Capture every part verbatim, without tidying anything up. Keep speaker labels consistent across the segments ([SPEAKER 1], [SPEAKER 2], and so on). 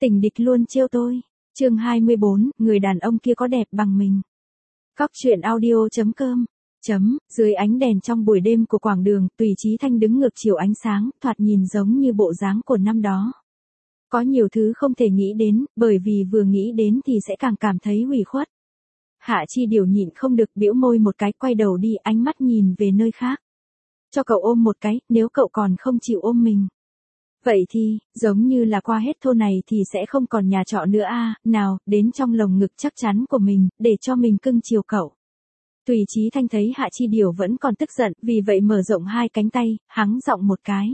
[SPEAKER 1] Tình địch luôn trêu tôi. Chương hai mươi bốn, người đàn ông kia có đẹp bằng mình. Cóc truyện audio chấm com. Chấm, dưới ánh đèn trong buổi đêm của quảng đường, Tùy Chí Thanh đứng ngược chiều ánh sáng, thoạt nhìn giống như bộ dáng của năm đó. Có nhiều thứ không thể nghĩ đến, bởi vì vừa nghĩ đến thì sẽ càng cảm thấy hủy khuất. Hạ Chi Điều nhịn không được bĩu môi một cái, quay đầu đi, ánh mắt nhìn về nơi khác. Cho cậu ôm một cái, nếu cậu còn không chịu ôm mình. Vậy thì, giống như là qua hết thôn này thì sẽ không còn nhà trọ nữa a, à, nào, đến trong lồng ngực chắc chắn của mình, để cho mình cưng chiều cậu. Tùy Chí Thanh thấy Hạ Chi Điều vẫn còn tức giận, vì vậy mở rộng hai cánh tay, hắng giọng một cái.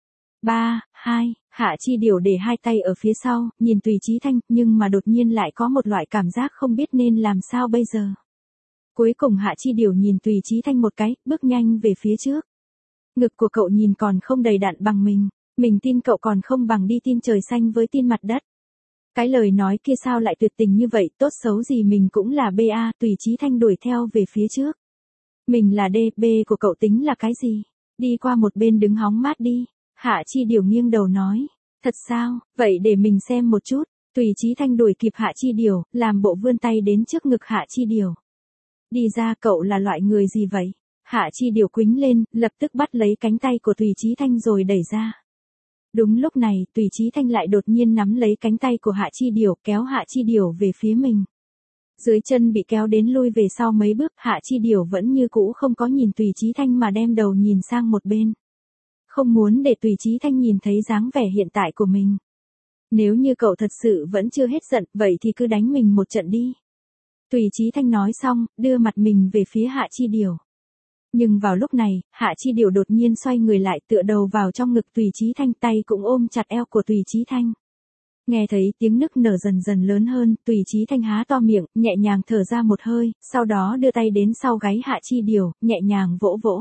[SPEAKER 1] Ba, hai, Hạ Chi Điều để hai tay ở phía sau, nhìn Tùy Chí Thanh, nhưng mà đột nhiên lại có một loại cảm giác không biết nên làm sao bây giờ. Cuối cùng Hạ Chi Điều nhìn Tùy Chí Thanh một cái, bước nhanh về phía trước. Ngực của cậu nhìn còn không đầy đặn bằng mình. Mình tin cậu còn không bằng đi tin trời xanh với tin mặt đất. Cái lời nói kia sao lại tuyệt tình như vậy, tốt xấu gì mình cũng là bê a, Tùy Chí Thanh đuổi theo về phía trước. Mình là đê, B của cậu tính là cái gì? Đi qua một bên đứng hóng mát đi. Hạ Chi Điều nghiêng đầu nói. Thật sao, vậy để mình xem một chút. Tùy Chí Thanh đuổi kịp Hạ Chi Điều, làm bộ vươn tay đến trước ngực Hạ Chi Điều. Đi ra, cậu là loại người gì vậy? Hạ Chi Điều quýnh lên, lập tức bắt lấy cánh tay của Tùy Chí Thanh rồi đẩy ra. Đúng lúc này, Tùy Chí Thanh lại đột nhiên nắm lấy cánh tay của Hạ Chi Điều, kéo Hạ Chi Điều về phía mình. Dưới chân bị kéo đến lui về sau mấy bước, Hạ Chi Điều vẫn như cũ không có nhìn Tùy Chí Thanh mà đem đầu nhìn sang một bên. Không muốn để Tùy Chí Thanh nhìn thấy dáng vẻ hiện tại của mình. Nếu như cậu thật sự vẫn chưa hết giận, vậy thì cứ đánh mình một trận đi. Tùy Chí Thanh nói xong, đưa mặt mình về phía Hạ Chi Điều. Nhưng vào lúc này, Hạ Chi Điều đột nhiên xoay người lại, tựa đầu vào trong ngực Tùy Chí Thanh, tay cũng ôm chặt eo của Tùy Chí Thanh. Nghe thấy tiếng nức nở dần dần lớn hơn, Tùy Chí Thanh há to miệng, nhẹ nhàng thở ra một hơi, sau đó đưa tay đến sau gáy Hạ Chi Điều, nhẹ nhàng vỗ vỗ.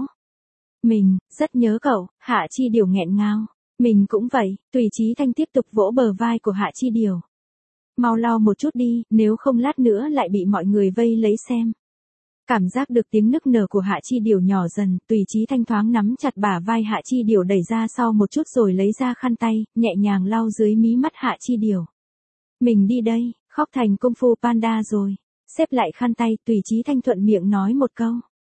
[SPEAKER 1] Mình, rất nhớ cậu, Hạ Chi Điều nghẹn ngào. Mình cũng vậy, Tùy Chí Thanh tiếp tục vỗ bờ vai của Hạ Chi Điều. Mau lau một chút đi, nếu không lát nữa lại bị mọi người vây lấy xem. Cảm giác được tiếng nức nở của Hạ Chi Điều nhỏ dần, Tùy Chí Thanh thoáng nắm chặt bả vai Hạ Chi Điều đẩy ra sau một chút rồi lấy ra khăn tay, nhẹ nhàng lau dưới mí mắt Hạ Chi Điều. Mình đi đây, khóc thành Kung Fu Panda rồi. Xếp lại khăn tay, Tùy Chí Thanh thuận miệng nói một câu.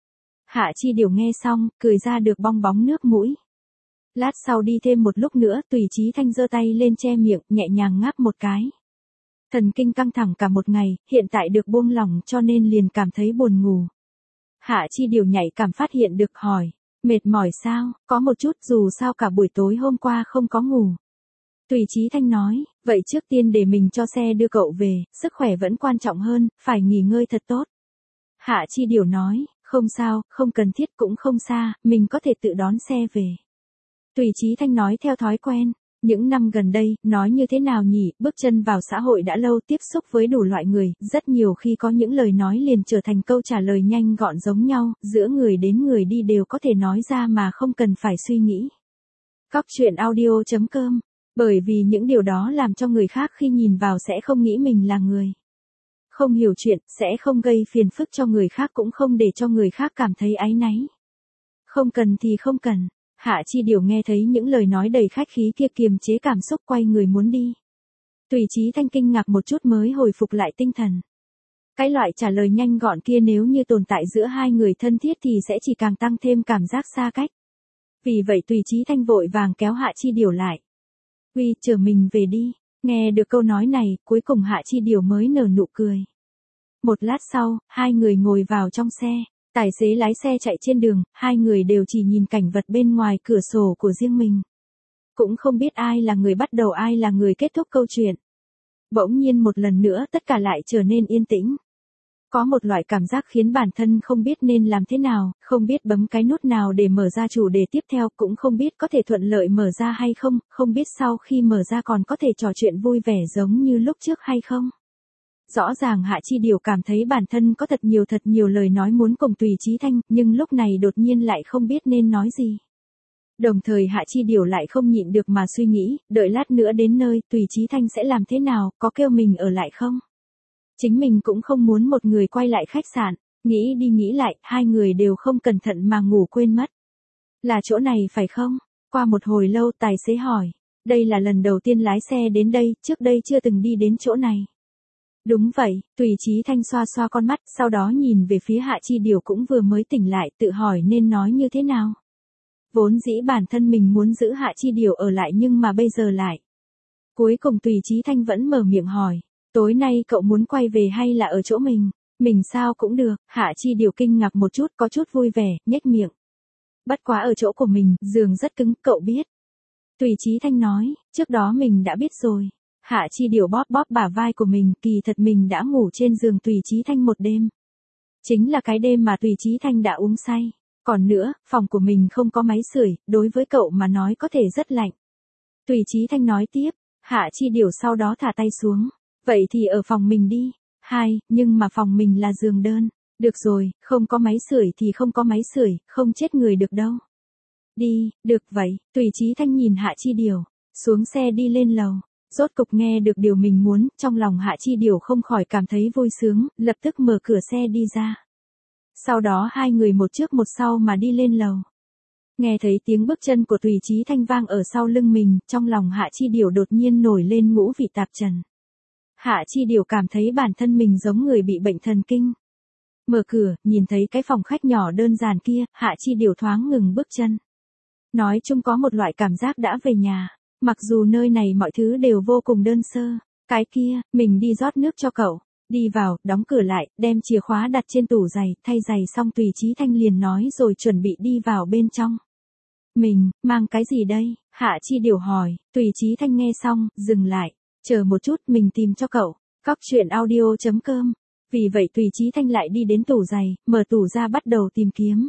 [SPEAKER 1] Hạ Chi Điều nghe xong, cười ra được bong bóng nước mũi. Lát sau đi thêm một lúc nữa, Tùy Chí Thanh giơ tay lên che miệng, nhẹ nhàng ngáp một cái. Thần kinh căng thẳng cả một ngày, hiện tại được buông lỏng cho nên liền cảm thấy buồn ngủ. Hạ Chi Điều nhạy cảm phát hiện được, hỏi, mệt mỏi sao? Có một chút, dù sao cả buổi tối hôm qua không có ngủ. Tùy Chí Thanh nói, vậy trước tiên để mình cho xe đưa cậu về, sức khỏe vẫn quan trọng hơn, phải nghỉ ngơi thật tốt. Hạ Chi Điều nói, không sao, không cần thiết cũng không xa, mình có thể tự đón xe về. Tùy Chí Thanh nói theo thói quen. Những năm gần đây, nói như thế nào nhỉ, bước chân vào xã hội đã lâu, tiếp xúc với đủ loại người, rất nhiều khi có những lời nói liền trở thành câu trả lời nhanh gọn giống nhau, giữa người đến người đi đều có thể nói ra mà không cần phải suy nghĩ. Cóc truyện audio chấm com. Bởi vì những điều đó làm cho người khác khi nhìn vào sẽ không nghĩ mình là người không hiểu chuyện, sẽ không gây phiền phức cho người khác, cũng không để cho người khác cảm thấy áy náy. Không cần thì không cần. Hạ Chi Điều nghe thấy những lời nói đầy khách khí kia, kiềm chế cảm xúc, quay người muốn đi. Tùy Chí Thanh kinh ngạc một chút mới hồi phục lại tinh thần. Cái loại trả lời nhanh gọn kia nếu như tồn tại giữa hai người thân thiết thì sẽ chỉ càng tăng thêm cảm giác xa cách. Vì vậy Tùy Chí Thanh vội vàng kéo Hạ Chi Điều lại. Uy, chở mình về đi. Nghe được câu nói này, cuối cùng Hạ Chi Điều mới nở nụ cười. Một lát sau, hai người ngồi vào trong xe. Tài xế lái xe chạy trên đường, hai người đều chỉ nhìn cảnh vật bên ngoài cửa sổ của riêng mình. Cũng không biết ai là người bắt đầu, ai là người kết thúc câu chuyện. Bỗng nhiên một lần nữa tất cả lại trở nên yên tĩnh. Có một loại cảm giác khiến bản thân không biết nên làm thế nào, không biết bấm cái nút nào để mở ra chủ đề tiếp theo, cũng không biết có thể thuận lợi mở ra hay không, không biết sau khi mở ra còn có thể trò chuyện vui vẻ giống như lúc trước hay không. Rõ ràng Hạ Chi Điều cảm thấy bản thân có thật nhiều thật nhiều lời nói muốn cùng Tùy Chí Thanh, nhưng lúc này đột nhiên lại không biết nên nói gì. Đồng thời Hạ Chi Điều lại không nhịn được mà suy nghĩ, đợi lát nữa đến nơi, Tùy Chí Thanh sẽ làm thế nào, có kêu mình ở lại không? Chính mình cũng không muốn một người quay lại khách sạn, nghĩ đi nghĩ lại, hai người đều không cẩn thận mà ngủ quên mất. Là chỗ này phải không? Qua một hồi lâu tài xế hỏi. Đây là lần đầu tiên lái xe đến đây, trước đây chưa từng đi đến chỗ này. Đúng vậy, Tùy Chí Thanh xoa xoa con mắt, sau đó nhìn về phía Hạ Chi Điều cũng vừa mới tỉnh lại, tự hỏi nên nói như thế nào. Vốn dĩ bản thân mình muốn giữ Hạ Chi Điều ở lại nhưng mà bây giờ lại. Cuối cùng Tùy Chí Thanh vẫn mở miệng hỏi, tối nay cậu muốn quay về hay là ở chỗ mình? Mình sao cũng được, Hạ Chi Điều kinh ngạc một chút, có chút vui vẻ, nhếch miệng. Bất quá ở chỗ của mình, giường rất cứng, cậu biết. Tùy Chí Thanh nói, trước đó mình đã biết rồi. Hạ Chi Điều bóp bóp bả vai của mình, kỳ thật mình đã ngủ trên giường Tùy Chí Thanh một đêm. Chính là cái đêm mà Tùy Chí Thanh đã uống say. Còn nữa, phòng của mình không có máy sưởi, đối với cậu mà nói có thể rất lạnh. Tùy Chí Thanh nói tiếp, Hạ Chi Điều sau đó thả tay xuống. Vậy thì ở phòng mình đi. Hai, nhưng mà phòng mình là giường đơn. Được rồi, không có máy sưởi thì không có máy sưởi, không chết người được đâu. Đi, được vậy, Tùy Chí Thanh nhìn Hạ Chi Điều, xuống xe đi lên lầu. Rốt cục nghe được điều mình muốn, trong lòng Hạ Chi Điều không khỏi cảm thấy vui sướng, lập tức mở cửa xe đi ra. Sau đó hai người một trước một sau mà đi lên lầu. Nghe thấy tiếng bước chân của Tùy Chí Thanh vang ở sau lưng mình, trong lòng Hạ Chi Điều đột nhiên nổi lên ngũ vị tạp trần. Hạ Chi Điều cảm thấy bản thân mình giống người bị bệnh thần kinh. Mở cửa, nhìn thấy cái phòng khách nhỏ đơn giản kia, Hạ Chi Điều thoáng ngừng bước chân. Nói chung có một loại cảm giác đã về nhà, mặc dù nơi này mọi thứ đều vô cùng đơn sơ. Cái kia, mình đi rót nước cho cậu. Đi vào, đóng cửa lại, đem chìa khóa đặt trên tủ giày, thay giày xong Tùy Chí Thanh liền nói rồi chuẩn bị đi vào bên trong. Mình, mang cái gì đây? Hạ Chi Điều hỏi, Tùy Chí Thanh nghe xong, dừng lại. Chờ một chút, mình tìm cho cậu. Cóc truyện audio chấm com. Vì vậy Tùy Chí Thanh lại đi đến tủ giày, mở tủ ra bắt đầu tìm kiếm.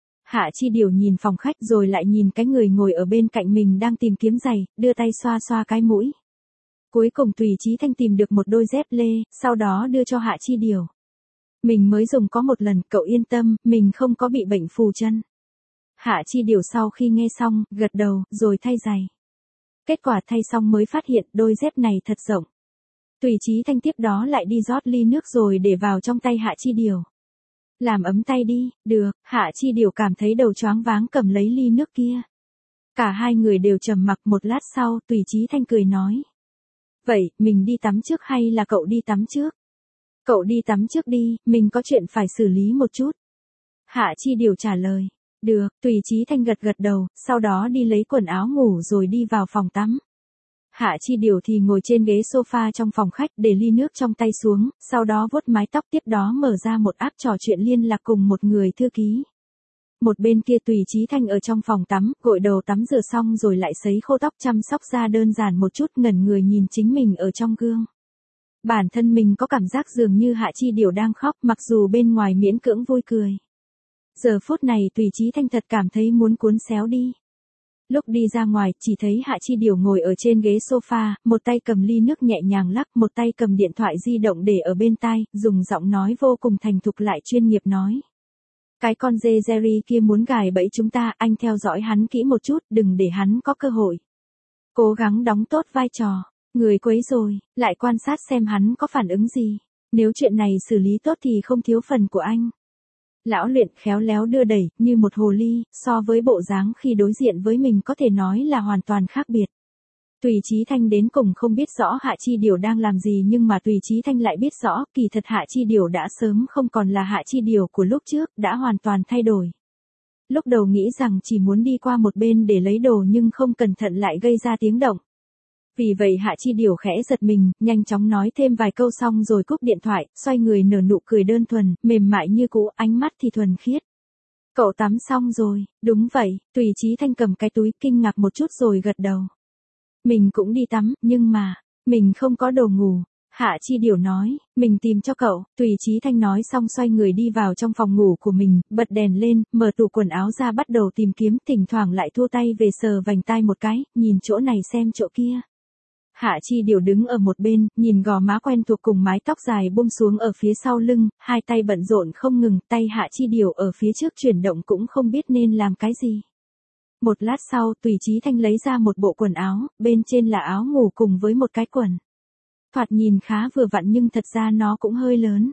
[SPEAKER 1] Hạ Chi Điều nhìn phòng khách rồi lại nhìn cái người ngồi ở bên cạnh mình đang tìm kiếm giày, đưa tay xoa xoa cái mũi. Cuối cùng Tùy Chí Thanh tìm được một đôi dép lê, sau đó đưa cho Hạ Chi Điều. Mình mới dùng có một lần, cậu yên tâm, mình không có bị bệnh phù chân. Hạ Chi Điều sau khi nghe xong, gật đầu, rồi thay giày. Kết quả thay xong mới phát hiện đôi dép này thật rộng. Tùy Chí Thanh tiếp đó lại đi rót ly nước rồi để vào trong tay Hạ Chi Điều. Làm ấm tay đi, được, Hạ Chi Điều cảm thấy đầu choáng váng cầm lấy ly nước kia. Cả hai người đều trầm mặc, một lát sau, Tùy Chí Thanh cười nói. Vậy, mình đi tắm trước hay là cậu đi tắm trước? Cậu đi tắm trước đi, mình có chuyện phải xử lý một chút. Hạ Chi Điều trả lời. Được, Tùy Chí Thanh gật gật đầu, sau đó đi lấy quần áo ngủ rồi đi vào phòng tắm. Hạ Chi Điều thì ngồi trên ghế sofa trong phòng khách để ly nước trong tay xuống, sau đó vuốt mái tóc, tiếp đó mở ra một app trò chuyện liên lạc cùng một người thư ký. Một bên kia Tùy Chí Thanh ở trong phòng tắm, gội đầu tắm rửa xong rồi lại sấy khô tóc, chăm sóc da đơn giản một chút, ngẩn người nhìn chính mình ở trong gương. Bản thân mình có cảm giác dường như Hạ Chi Điều đang khóc, mặc dù bên ngoài miễn cưỡng vui cười. Giờ phút này Tùy Chí Thanh thật cảm thấy muốn cuốn xéo đi. Lúc đi ra ngoài, chỉ thấy Hạ Chi Điều ngồi ở trên ghế sofa, một tay cầm ly nước nhẹ nhàng lắc, một tay cầm điện thoại di động để ở bên tai, dùng giọng nói vô cùng thành thục lại chuyên nghiệp nói. Cái con dê Jerry kia muốn gài bẫy chúng ta, anh theo dõi hắn kỹ một chút, đừng để hắn có cơ hội. Cố gắng đóng tốt vai trò, người quấy rồi, lại quan sát xem hắn có phản ứng gì. Nếu chuyện này xử lý tốt thì không thiếu phần của anh. Lão luyện khéo léo đưa đẩy, như một hồ ly, so với bộ dáng khi đối diện với mình có thể nói là hoàn toàn khác biệt. Tùy Chí Thanh đến cùng không biết rõ Hạ Chi Điều đang làm gì nhưng mà Tùy Chí Thanh lại biết rõ, kỳ thật Hạ Chi Điều đã sớm không còn là Hạ Chi Điều của lúc trước, đã hoàn toàn thay đổi. Lúc đầu nghĩ rằng chỉ muốn đi qua một bên để lấy đồ nhưng không cẩn thận lại gây ra tiếng động. Vì vậy Hạ Chi Điều khẽ giật mình, nhanh chóng nói thêm vài câu xong rồi cúp điện thoại, xoay người nở nụ cười đơn thuần, mềm mại như cũ, ánh mắt thì thuần khiết. Cậu tắm xong rồi, đúng vậy, Tùy Chí Thanh cầm cái túi kinh ngạc một chút rồi gật đầu. Mình cũng đi tắm, nhưng mà, mình không có đồ ngủ. Hạ Chi Điều nói, mình tìm cho cậu. Tùy Chí Thanh nói xong xoay người đi vào trong phòng ngủ của mình, bật đèn lên, mở tủ quần áo ra bắt đầu tìm kiếm, thỉnh thoảng lại thua tay về sờ vành tai một cái, nhìn chỗ này xem chỗ kia. Hạ Chi Điều đứng ở một bên, nhìn gò má quen thuộc cùng mái tóc dài buông xuống ở phía sau lưng, hai tay bận rộn không ngừng, tay Hạ Chi Điều ở phía trước chuyển động cũng không biết nên làm cái gì. Một lát sau, Tùy Chí Thanh lấy ra một bộ quần áo, bên trên là áo ngủ cùng với một cái quần. Thoạt nhìn khá vừa vặn nhưng thật ra nó cũng hơi lớn.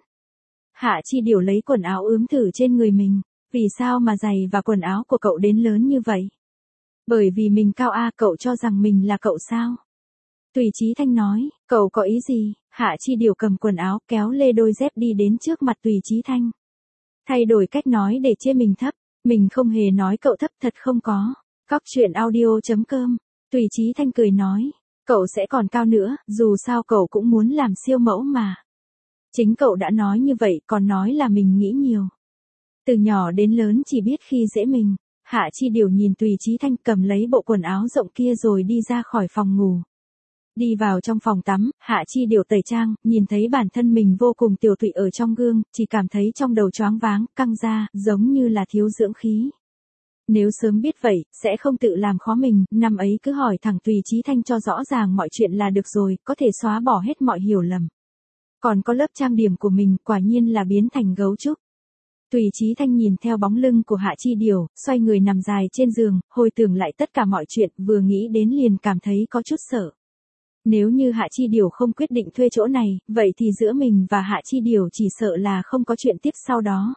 [SPEAKER 1] Hạ Chi Điều lấy quần áo ướm thử trên người mình, vì sao mà giày và quần áo của cậu đến lớn như vậy? Bởi vì mình cao a, cậu cho rằng mình là cậu sao? Tùy Chí Thanh nói, cậu có ý gì? Hạ Chi Điều cầm quần áo, kéo lê đôi dép đi đến trước mặt Tùy Chí Thanh. Thay đổi cách nói để chê mình thấp, mình không hề nói cậu thấp, thật không có. Cóc truyện audio chấm com. Tùy Chí Thanh cười nói, cậu sẽ còn cao nữa, dù sao cậu cũng muốn làm siêu mẫu mà. Chính cậu đã nói như vậy, còn nói là mình nghĩ nhiều. Từ nhỏ đến lớn chỉ biết khi dễ mình. Hạ Chi Điều nhìn Tùy Chí Thanh cầm lấy bộ quần áo rộng kia rồi đi ra khỏi phòng ngủ. Đi vào trong phòng tắm, Hạ Chi Điều tẩy trang, nhìn thấy bản thân mình vô cùng tiều tụy ở trong gương, chỉ cảm thấy trong đầu choáng váng, căng ra, giống như là thiếu dưỡng khí. Nếu sớm biết vậy, sẽ không tự làm khó mình, năm ấy cứ hỏi thẳng Tùy Chí Thanh cho rõ ràng mọi chuyện là được rồi, có thể xóa bỏ hết mọi hiểu lầm. Còn có lớp trang điểm của mình, quả nhiên là biến thành gấu trúc. Tùy Chí Thanh nhìn theo bóng lưng của Hạ Chi Điều, xoay người nằm dài trên giường, hồi tưởng lại tất cả mọi chuyện, vừa nghĩ đến liền cảm thấy có chút sợ. Nếu như Hạ Chi Điều không quyết định thuê chỗ này, vậy thì giữa mình và Hạ Chi Điều chỉ sợ là không có chuyện tiếp sau đó.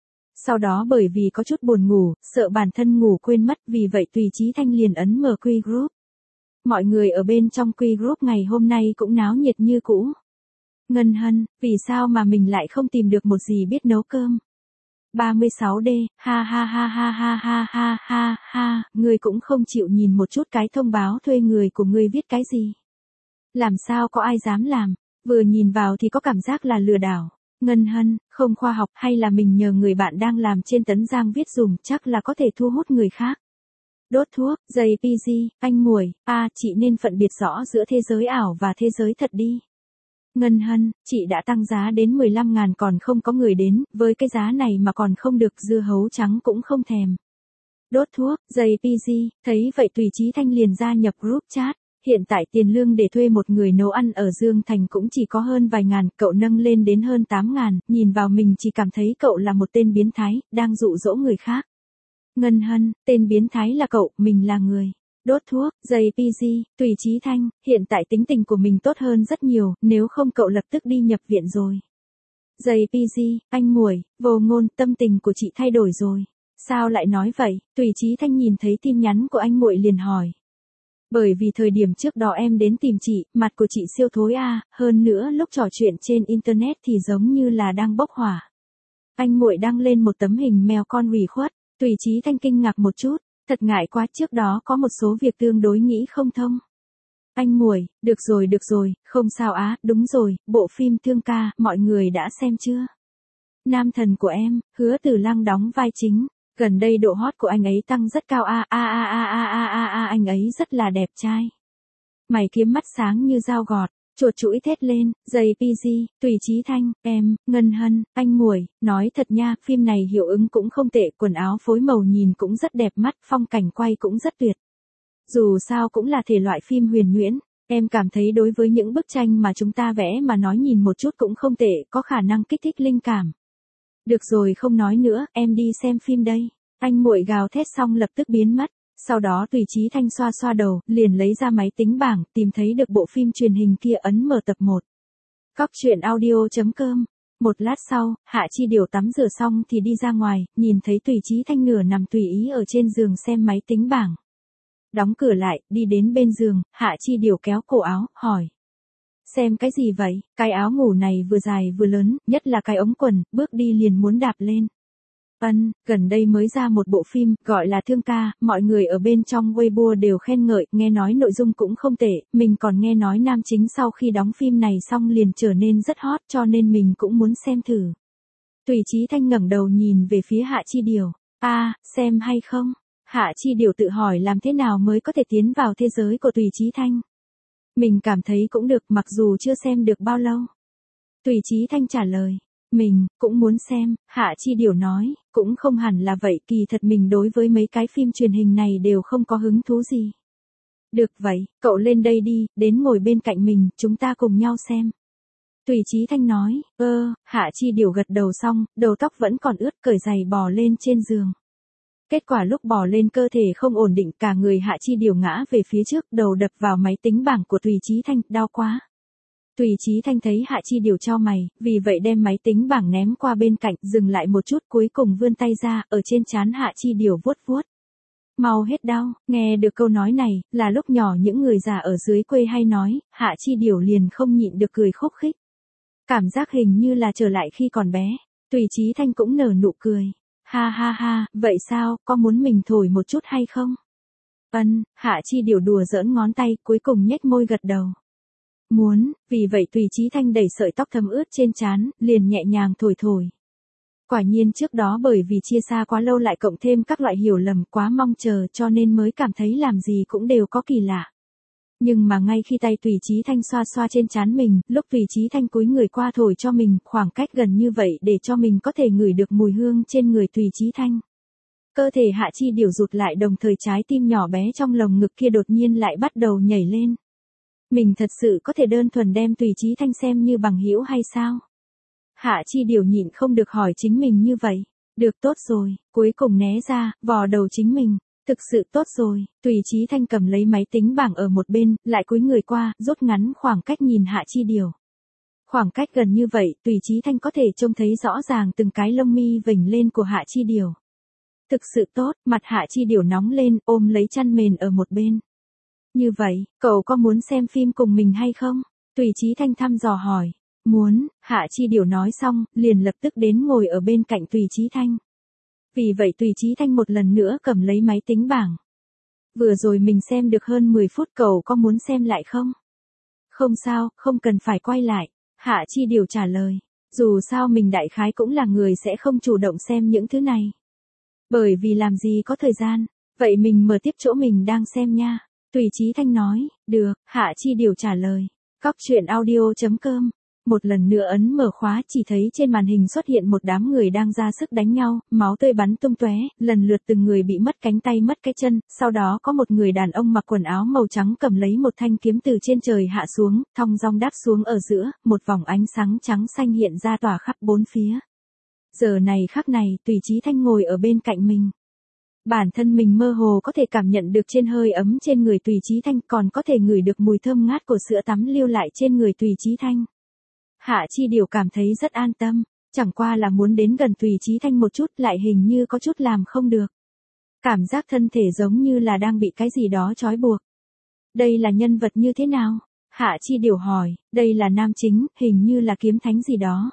[SPEAKER 1] Sau đó bởi vì có chút buồn ngủ, sợ bản thân ngủ quên mất, vì vậy Tùy Chí Thanh liền ấn mở Q Group. Mọi người ở bên trong Q Group ngày hôm nay cũng náo nhiệt như cũ. Ngân Hân, vì sao mà mình lại không tìm được một gì biết nấu cơm? ba mươi sáu D, ha ha ha ha ha ha ha ha ha, ngươi cũng không chịu nhìn một chút cái thông báo thuê người của ngươi viết cái gì? Làm sao có ai dám làm, vừa nhìn vào thì có cảm giác là lừa đảo. Ngân Hân, không khoa học, hay là mình nhờ người bạn đang làm trên Tấn Giang viết dùm, chắc là có thể thu hút người khác. Đốt thuốc, giày pê giê, anh Muội, a à, chị nên phân biệt rõ giữa thế giới ảo và thế giới thật đi. Ngân Hân, chị đã tăng giá đến mười lăm ngàn còn không có người đến, với cái giá này mà còn không được, dưa hấu trắng cũng không thèm. Đốt thuốc, giày pê giê, thấy vậy Tùy Chí Thanh liền gia nhập group chat. Hiện tại tiền lương để thuê một người nấu ăn ở Dương Thành cũng chỉ có hơn vài ngàn, cậu nâng lên đến hơn tám ngàn, nhìn vào mình chỉ cảm thấy cậu là một tên biến thái, đang dụ dỗ người khác. Ngân Hân, tên biến thái là cậu, mình là người. Đốt thuốc, giày pê giê, Tùy Chí Thanh, hiện tại tính tình của mình tốt hơn rất nhiều, nếu không cậu lập tức đi nhập viện rồi. Giày pê giê, anh Muội, vô ngôn, tâm tình của chị thay đổi rồi. Sao lại nói vậy? Tùy Chí Thanh nhìn thấy tin nhắn của anh Muội liền hỏi. Bởi vì thời điểm trước đó em đến tìm chị, mặt của chị siêu thối a, hơn nữa lúc trò chuyện trên internet thì giống như là đang bốc hỏa. Anh Muội đăng lên một tấm hình mèo con ủy khuất, Tùy Chí Thanh kinh ngạc một chút, thật ngại quá, trước đó có một số việc tương đối nghĩ không thông. Anh Muội, được rồi được rồi, không sao á, đúng rồi, bộ phim Thương Ca, mọi người đã xem chưa? Nam thần của em, Hứa Tử Lăng đóng vai chính. Gần đây độ hot của anh ấy tăng rất cao a a a a a a a a anh ấy rất là đẹp trai. Mày kiếm mắt sáng như dao gọt, chuột chũi thét lên, giày pê giê, Tùy Chí Thanh, em, Ngân Hân, anh Muội, nói thật nha, phim này hiệu ứng cũng không tệ, quần áo phối màu nhìn cũng rất đẹp mắt, phong cảnh quay cũng rất tuyệt. Dù sao cũng là thể loại phim huyền huyễn, em cảm thấy đối với những bức tranh mà chúng ta vẽ mà nói nhìn một chút cũng không tệ, có khả năng kích thích linh cảm. Được rồi không nói nữa, em đi xem phim đây. Anh Muội gào thét xong lập tức biến mất. Sau đó Tùy Chí Thanh xoa xoa đầu, liền lấy ra máy tính bảng, tìm thấy được bộ phim truyền hình kia, ấn mở tập một. Cóc truyện audio chấm com. Một lát sau, Hạ Chi Điều tắm rửa xong thì đi ra ngoài, nhìn thấy Tùy Chí Thanh nửa nằm tùy ý ở trên giường xem máy tính bảng. Đóng cửa lại, đi đến bên giường, Hạ Chi Điều kéo cổ áo, hỏi. Xem cái gì vậy? Cái áo ngủ này vừa dài vừa lớn, nhất là cái ống quần, bước đi liền muốn đạp lên. Ân, gần đây mới ra một bộ phim, gọi là Thương Ca, mọi người ở bên trong Weibo đều khen ngợi, nghe nói nội dung cũng không tệ, mình còn nghe nói nam chính sau khi đóng phim này xong liền trở nên rất hot, cho nên mình cũng muốn xem thử. Tùy Chí Thanh ngẩng đầu nhìn về phía Hạ Chi Điều. A, à, xem hay không? Hạ Chi Điều tự hỏi làm thế nào mới có thể tiến vào thế giới của Tùy Chí Thanh. Mình cảm thấy cũng được, mặc dù chưa xem được bao lâu. Tùy Chí Thanh trả lời. Mình, cũng muốn xem, Hạ Chi Điều nói, cũng không hẳn là vậy, kỳ thật mình đối với mấy cái phim truyền hình này đều không có hứng thú gì. Được vậy, cậu lên đây đi, đến ngồi bên cạnh mình, chúng ta cùng nhau xem. Tùy Chí Thanh nói, ơ, Hạ Chi Điều gật đầu xong, đầu tóc vẫn còn ướt, cởi giày bò lên trên giường. Kết quả lúc bò lên cơ thể không ổn định, cả người Hạ Chi Điều ngã về phía trước, đầu đập vào máy tính bảng của Tùy Chí Thanh, đau quá. Tùy Chí Thanh thấy Hạ Chi Điều chau mày, vì vậy đem máy tính bảng ném qua bên cạnh, dừng lại một chút cuối cùng vươn tay ra, ở trên trán Hạ Chi Điều vuốt vuốt. mau hết đau. Nghe được câu nói này, là lúc nhỏ những người già ở dưới quê hay nói, Hạ Chi Điểu liền không nhịn được cười khúc khích. Cảm giác hình như là trở lại khi còn bé. Tùy Chí Thanh cũng nở nụ cười. Ha ha ha, vậy sao, có muốn mình thổi một chút hay không? Ân, Hạ Chi Điểu đùa giỡn ngón tay, cuối cùng nhếch môi gật đầu. Muốn, vì vậy Tùy Chí Thanh đẩy sợi tóc thấm ướt trên trán, liền nhẹ nhàng thổi thổi. Quả nhiên trước đó bởi vì chia xa quá lâu lại cộng thêm các loại hiểu lầm quá mong chờ cho nên mới cảm thấy làm gì cũng đều có kỳ lạ. Nhưng mà ngay khi tay Tùy Chí Thanh xoa xoa trên trán mình, lúc Tùy Chí Thanh cúi người qua thổi cho mình, khoảng cách gần như vậy để cho mình có thể ngửi được mùi hương trên người Tùy Chí Thanh. Cơ thể Hạ Chi Điểu rụt lại, đồng thời trái tim nhỏ bé trong lồng ngực kia đột nhiên lại bắt đầu nhảy lên. Mình thật sự có thể đơn thuần đem Tùy Chí Thanh xem như bằng hữu hay sao? Hạ Chi Điểu nhịn không được hỏi chính mình như vậy. Được, tốt rồi, cuối cùng né ra, vò đầu chính mình. Thực sự tốt rồi. Tùy Chí Thanh cầm lấy máy tính bảng ở một bên, lại cúi người qua, rút ngắn khoảng cách nhìn Hạ Chi Điểu. Khoảng cách gần như vậy, Tùy Chí Thanh có thể trông thấy rõ ràng từng cái lông mi vểnh lên của Hạ Chi Điểu. Thực sự tốt, mặt Hạ Chi Điểu nóng lên, ôm lấy chăn mền ở một bên. Như vậy, cậu có muốn xem phim cùng mình hay không? Tùy Chí Thanh thăm dò hỏi. Muốn, Hạ Chi Điểu nói xong, liền lập tức đến ngồi ở bên cạnh Tùy Chí Thanh. Vì vậy Tùy Chí Thanh một lần nữa cầm lấy máy tính bảng. Vừa rồi mình xem được hơn mười phút, cậu có muốn xem lại không? Không sao, không cần phải quay lại. Hạ Chi Điểu trả lời. Dù sao mình đại khái cũng là người sẽ không chủ động xem những thứ này. Bởi vì làm gì có thời gian. Vậy mình mở tiếp chỗ mình đang xem nha. Tùy Chí Thanh nói. Được, Hạ Chi Điểu trả lời. Cóc truyện audio chấm com. Một lần nữa ấn mở khóa, chỉ thấy trên màn hình xuất hiện một đám người đang ra sức đánh nhau, máu tươi bắn tung tóe, lần lượt từng người bị mất cánh tay mất cái chân, sau đó có một người đàn ông mặc quần áo màu trắng cầm lấy một thanh kiếm từ trên trời hạ xuống, thong dong đáp xuống ở giữa, một vòng ánh sáng trắng xanh hiện ra tỏa khắp bốn phía. Giờ này khắc này, Tùy Chí Thanh ngồi ở bên cạnh mình. Bản thân mình mơ hồ có thể cảm nhận được trên hơi ấm trên người Tùy Chí Thanh, còn có thể ngửi được mùi thơm ngát của sữa tắm lưu lại trên người Tùy Chí Thanh. Hạ Chi Điểu cảm thấy rất an tâm, chẳng qua là muốn đến gần Tùy Chí Thanh một chút, lại hình như có chút làm không được. Cảm giác thân thể giống như là đang bị cái gì đó trói buộc. Đây là nhân vật như thế nào? Hạ Chi Điểu hỏi. Đây là nam chính, hình như là kiếm thánh gì đó.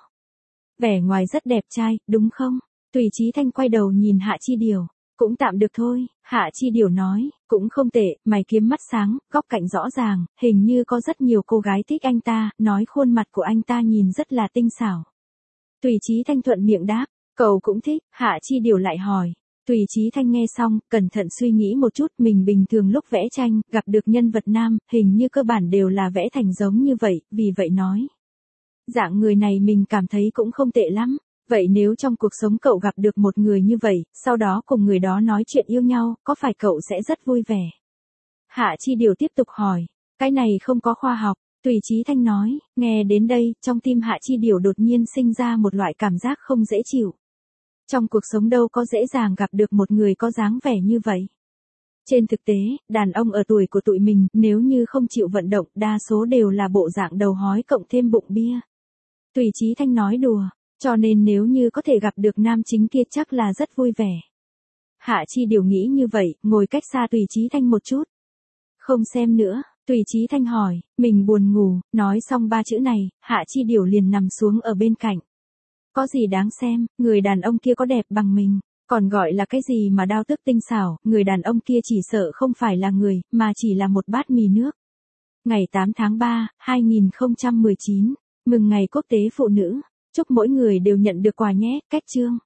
[SPEAKER 1] Vẻ ngoài rất đẹp trai, đúng không? Tùy Chí Thanh quay đầu nhìn Hạ Chi Điểu. Cũng tạm được thôi, Hạ Chi Điểu nói, cũng không tệ, mày kiếm mắt sáng, góc cạnh rõ ràng, hình như có rất nhiều cô gái thích anh ta, nói khuôn mặt của anh ta nhìn rất là tinh xảo. Tùy Chí Thanh thuận miệng đáp, cậu cũng thích, Hạ Chi Điểu lại hỏi. Tùy Chí Thanh nghe xong, cẩn thận suy nghĩ một chút, mình bình thường lúc vẽ tranh, gặp được nhân vật nam, hình như cơ bản đều là vẽ thành giống như vậy, vì vậy nói. Dạng người này mình cảm thấy cũng không tệ lắm. Vậy nếu trong cuộc sống cậu gặp được một người như vậy, sau đó cùng người đó nói chuyện yêu nhau, có phải cậu sẽ rất vui vẻ? Hạ Chi Điểu tiếp tục hỏi. Cái này không có khoa học, Tùy Chí Thanh nói. Nghe đến đây, trong tim Hạ Chi Điểu đột nhiên sinh ra một loại cảm giác không dễ chịu. Trong cuộc sống đâu có dễ dàng gặp được một người có dáng vẻ như vậy. Trên thực tế, đàn ông ở tuổi của tụi mình, nếu như không chịu vận động, đa số đều là bộ dạng đầu hói cộng thêm bụng bia. Tùy Chí Thanh nói đùa. Cho nên nếu như có thể gặp được nam chính kia chắc là rất vui vẻ. Hạ Chi Điểu nghĩ như vậy, ngồi cách xa Tùy Chí Thanh một chút. Không xem nữa, Tùy Chí Thanh hỏi, mình buồn ngủ, nói xong ba chữ này, Hạ Chi Điểu liền nằm xuống ở bên cạnh. Có gì đáng xem, người đàn ông kia có đẹp bằng mình, còn gọi là cái gì mà đao tức tinh xảo, người đàn ông kia chỉ sợ không phải là người, mà chỉ là một bát mì nước. Ngày tám tháng ba, hai nghìn không trăm mười chín, mừng ngày quốc tế phụ nữ. Chúc mỗi người đều nhận được quà nhé, kết chương.